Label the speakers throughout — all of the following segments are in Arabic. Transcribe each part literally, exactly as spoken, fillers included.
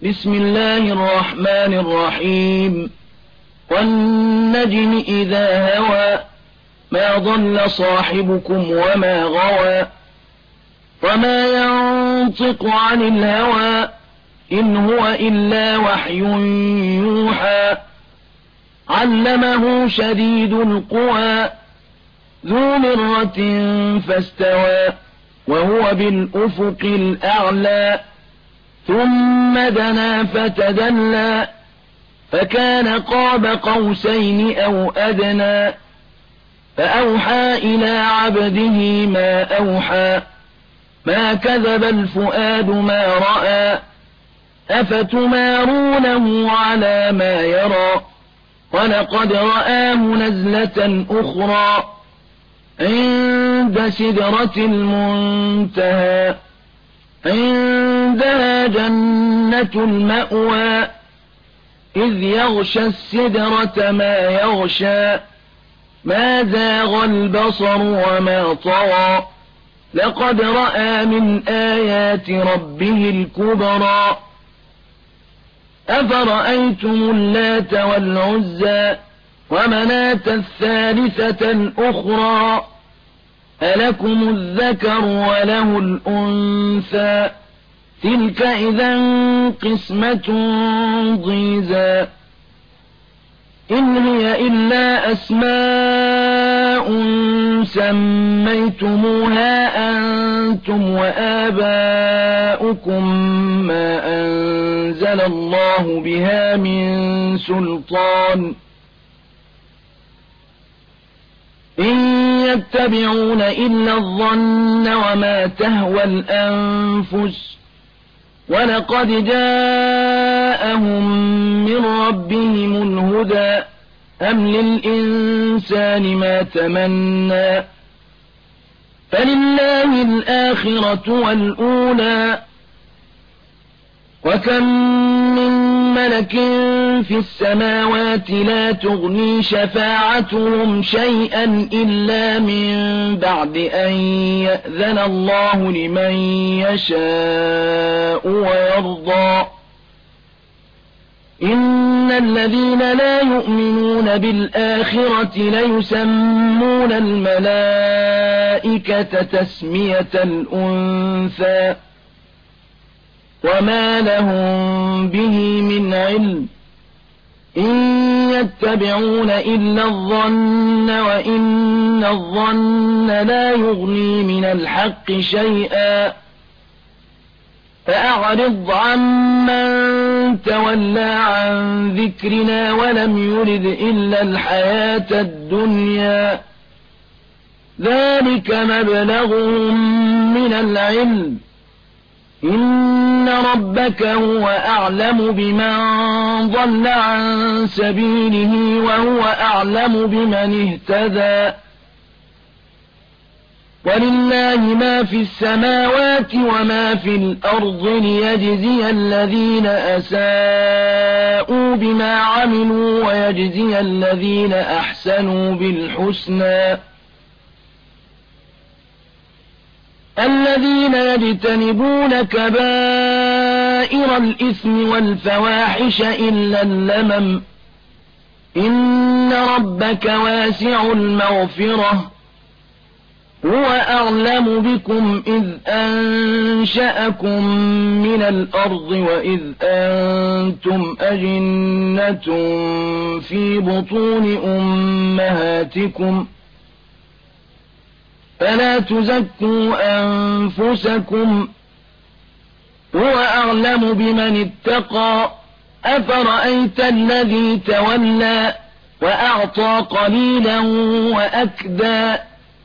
Speaker 1: بسم الله الرحمن الرحيم والنجم إذا هوى ما ضل صاحبكم وما غوى وما ينطق عن الهوى إن هو إلا وحي يوحى علمه شديد القوى ذو مرة فاستوى وهو بالأفق الأعلى ثم دنا فتدلى فكان قاب قوسين أو أدنى فأوحى إلى عبده ما أوحى ما كذب الفؤاد ما رأى أفتمارونه على ما يرى ولقد رآه نزلة أخرى عند سدرة المنتهى عندها جنة المأوى إذ يغشى السدرة ما يغشى ما زاغ البصر وما طغى لقد رأى من آيات ربه الكبرى أفرأيتم اللات والعزى ومناة الثالثة الأخرى ألكم الذكر وله الأنثى تلك إذا قسمة ضيزى إن هي إلا أسماء سميتموها أنتم وآباؤكم ما أنزل الله بها من سلطان إن يتبعون إلا الظن وما تهوى الأنفس ولقد جاءهم من ربهم الهدى أم للإنسان ما تمنى فلله الآخرة والأولى وكم من ملك في السماوات لا تغني شفاعتهم شيئا إلا من بعد أن يأذن الله لمن يشاء ويرضى إن الذين لا يؤمنون بالآخرة ليسمون الملائكة تسمية الأنثى وما لهم به من علم إن يتبعون إلا الظن وإن الظن لا يغني من الحق شيئا فأعرض عمن تولى عن ذكرنا ولم يرد إلا الحياة الدنيا ذلك مبلغهم من العلم إن ربك هو أعلم بمن ضل عن سبيله وهو أعلم بمن اهتدى ولله ما في السماوات وما في الأرض ليجزي الذين أساءوا بما عملوا ويجزي الذين أحسنوا بالحسنى الذين يجتنبون كبائر الإثم والفواحش إلا اللمم إن ربك واسع المغفرة هو أعلم بكم إذ أنشأكم من الأرض وإذ أنتم أجنة في بطون أمهاتكم فلا تزكوا أنفسكم هو أعلم بمن اتقى أفرأيت الذي تولى وأعطى قليلا وأكدى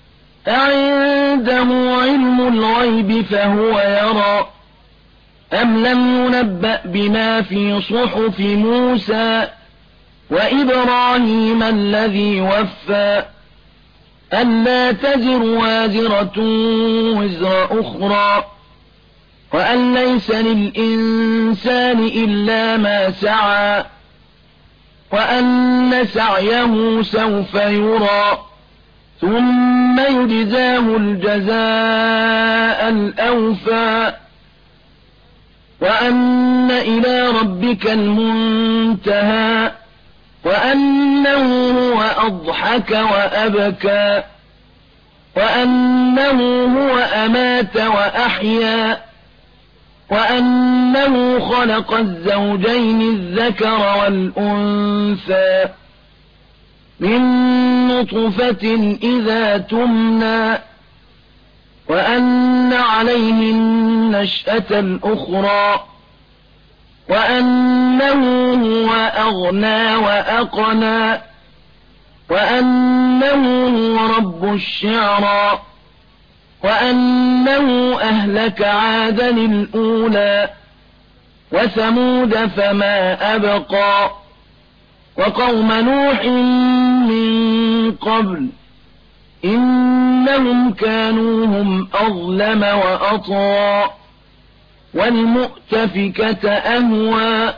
Speaker 1: أعنده علم الغيب فهو يرى أم لم ينبأ بما في صحف موسى وإبراهيم الذي وفى ألا تزر وازرة وزر أخرى وأن ليس للإنسان إلا ما سعى وأن سعيه سوف يرى ثم يجزاه الجزاء الأوفى وأن إلى ربك المنتهى وأنه هو أضحك وأبكى وأنه هو أمات وأحيا وأنه خلق الزوجين الذكر والأنثى من نطفة إذا تمنى وأن عليه النشأة الأخرى وأنه هو أغنى وأقنى وأنه هو رب الشعرى وأنه أهلك عادا الأولى وثمود فما أبقى وقوم نوح من قبل إنهم كانوا هم أظلم وأطغى والمؤتفكة أهوى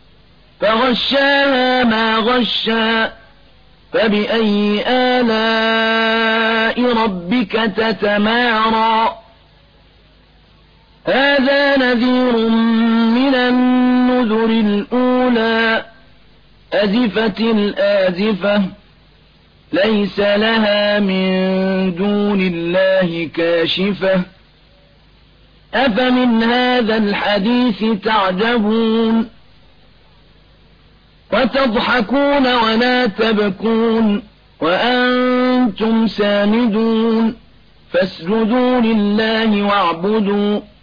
Speaker 1: فغشاها ما غشى فبأي آلاء ربك تتمارى هذا نذير من النذر الأولى أزفت الآزفة ليس لها من دون الله كاشفة أفمن هذا الحديث تعجبون وتضحكون ولا تبكون وأنتم سامدون فاسجدوا لله واعبدوا